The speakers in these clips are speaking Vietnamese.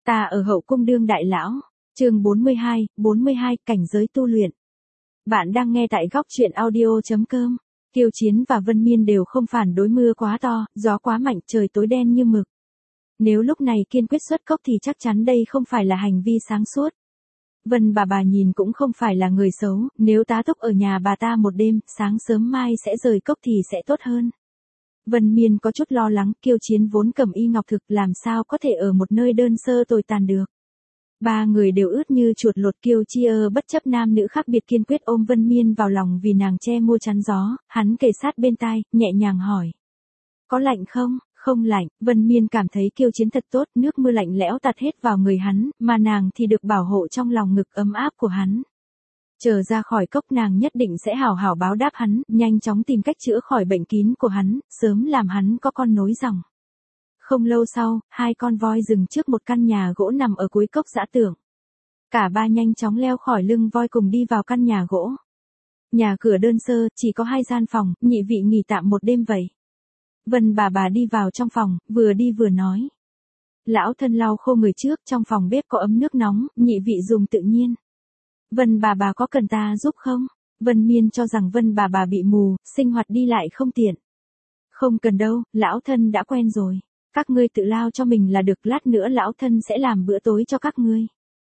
Ta ở hậu cung đương đại lão. Chương 42, cảnh giới tu luyện. Bạn đang nghe tại góc truyện audio.com. Kiều Chiến và Vân Miên đều không phản đối mưa quá to, gió quá mạnh, trời tối đen như mực. Nếu lúc này kiên quyết xuất cốc thì chắc chắn đây không phải là hành vi sáng suốt. Vân bà nhìn cũng không phải là người xấu, nếu tá túc ở nhà bà ta một đêm, sáng sớm mai sẽ rời cốc thì sẽ tốt hơn. Vân Miên có chút lo lắng, Kiều Chiến vốn cầm y ngọc thực làm sao có thể ở một nơi đơn sơ tồi tàn được. Ba người đều ướt như chuột lột. Kiều Chia bất chấp nam nữ khác biệt kiên quyết ôm Vân Miên vào lòng vì nàng che môi chắn gió, hắn kề sát bên tai, nhẹ nhàng hỏi. Có lạnh không? Không lạnh. Vân Miên cảm thấy Kiều Chiến thật tốt, nước mưa lạnh lẽo tạt hết vào người hắn, mà nàng thì được bảo hộ trong lòng ngực ấm áp của hắn. Chờ ra khỏi cốc nàng nhất định sẽ hảo hảo báo đáp hắn, nhanh chóng tìm cách chữa khỏi bệnh kín của hắn, sớm làm hắn có con nối dòng. Không lâu sau, hai con voi dừng trước một căn nhà gỗ nằm ở cuối cốc dã tưởng. Cả ba nhanh chóng leo khỏi lưng voi cùng đi vào căn nhà gỗ. Nhà cửa đơn sơ, chỉ có 2 gian phòng, nhị vị nghỉ tạm một đêm vậy. Vân bà đi vào trong phòng, vừa đi vừa nói. Lão thân lau khô người trước, trong phòng bếp có ấm nước nóng, nhị vị dùng tự nhiên. Vân bà có cần ta giúp không? Vân Miên cho rằng Vân bà bị mù, sinh hoạt đi lại không tiện. Không cần đâu, lão thân đã quen rồi. Các ngươi tự lao cho mình là được, lát nữa lão thân sẽ làm bữa tối cho các ngươi.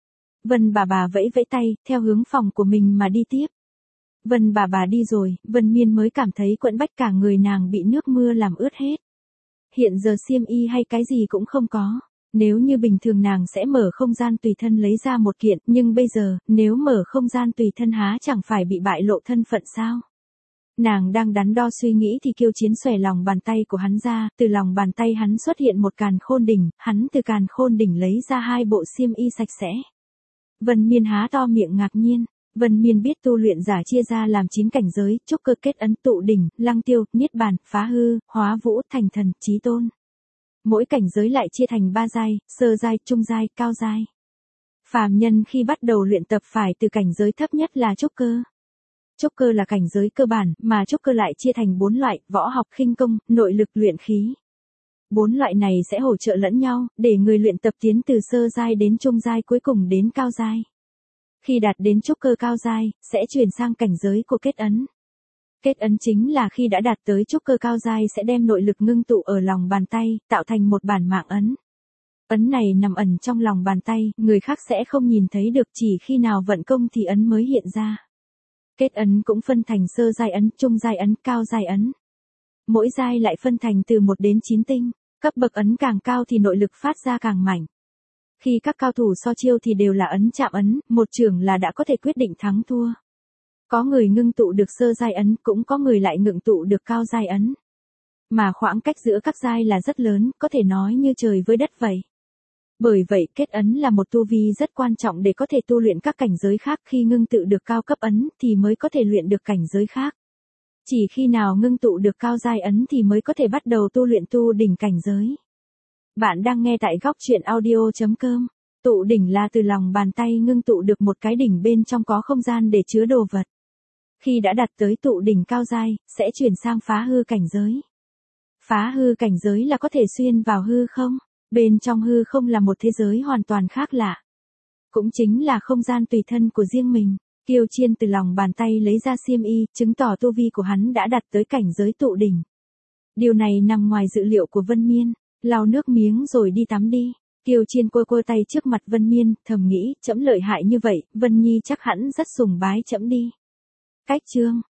Vân bà vẫy vẫy tay, theo hướng phòng của mình mà đi tiếp. Vân bà đi rồi, Vân Miên mới cảm thấy quẫn bách, cả người nàng bị nước mưa làm ướt hết. Hiện giờ xiêm y hay cái gì cũng không có. Nếu như bình thường nàng sẽ mở không gian tùy thân lấy ra một kiện, nhưng bây giờ, nếu mở không gian tùy thân há chẳng phải bị bại lộ thân phận sao? Nàng đang đắn đo suy nghĩ thì Kiều Chiến xòe lòng bàn tay của hắn ra, từ lòng bàn tay hắn xuất hiện một càn khôn đỉnh, hắn từ càn khôn đỉnh lấy ra 2 bộ xiêm y sạch sẽ. Vân Miên há to miệng ngạc nhiên. Vân Miên biết tu luyện giả chia ra làm 9 cảnh giới, trúc cơ, kết ấn, tụ đỉnh, lăng tiêu, niết bàn, phá hư, hóa vũ, thành thần, chí tôn. Mỗi cảnh giới lại chia thành 3 giai, sơ giai, trung giai, cao giai. Phàm nhân khi bắt đầu luyện tập phải từ cảnh giới thấp nhất là trúc cơ. Trúc cơ là cảnh giới cơ bản, mà trúc cơ lại chia thành 4 loại, võ học, khinh công, nội lực, luyện khí. 4 loại này sẽ hỗ trợ lẫn nhau, để người luyện tập tiến từ sơ giai đến trung giai, cuối cùng đến cao giai. Khi đạt đến trúc cơ cao giai, sẽ chuyển sang cảnh giới của kết ấn. Kết ấn chính là khi đã đạt tới trúc cơ cao giai sẽ đem nội lực ngưng tụ ở lòng bàn tay, tạo thành một bản mạng ấn. Ấn này nằm ẩn trong lòng bàn tay, người khác sẽ không nhìn thấy được, chỉ khi nào vận công thì ấn mới hiện ra. Kết ấn cũng phân thành sơ giai ấn, trung giai ấn, cao giai ấn. Mỗi giai lại phân thành từ 1 đến 9 tinh, cấp bậc ấn càng cao thì nội lực phát ra càng mạnh. Khi các cao thủ so chiêu thì đều là ấn chạm ấn, một chưởng là đã có thể quyết định thắng thua. Có người ngưng tụ được sơ giai ấn, cũng có người lại ngưng tụ được cao giai ấn. Mà khoảng cách giữa các giai là rất lớn, có thể nói như trời với đất vậy. Bởi vậy, kết ấn là một tu vi rất quan trọng để có thể tu luyện các cảnh giới khác, khi ngưng tụ được cao cấp ấn thì mới có thể luyện được cảnh giới khác. Chỉ khi nào ngưng tụ được cao giai ấn thì mới có thể bắt đầu tu luyện tu đỉnh cảnh giới. Bạn đang nghe tại góc truyện audio.com. Tụ đỉnh là từ lòng bàn tay ngưng tụ được một cái đỉnh bên trong có không gian để chứa đồ vật. Khi đã đạt tới tụ đỉnh cao giai, sẽ chuyển sang phá hư cảnh giới. Phá hư cảnh giới là có thể xuyên vào hư không. Bên trong hư không là một thế giới hoàn toàn khác lạ. Cũng chính là không gian tùy thân của riêng mình. Kiều Chiến từ lòng bàn tay lấy ra xiêm y, chứng tỏ tu vi của hắn đã đạt tới cảnh giới tụ đỉnh. Điều này nằm ngoài dự liệu của Vân Miên. Lau nước miếng rồi đi tắm đi. Kiều Chiến quơ tay trước mặt Vân Miên, thầm nghĩ, trẫm lợi hại như vậy, Vân Nhi chắc hẳn rất sùng bái trẫm đi. Cách chương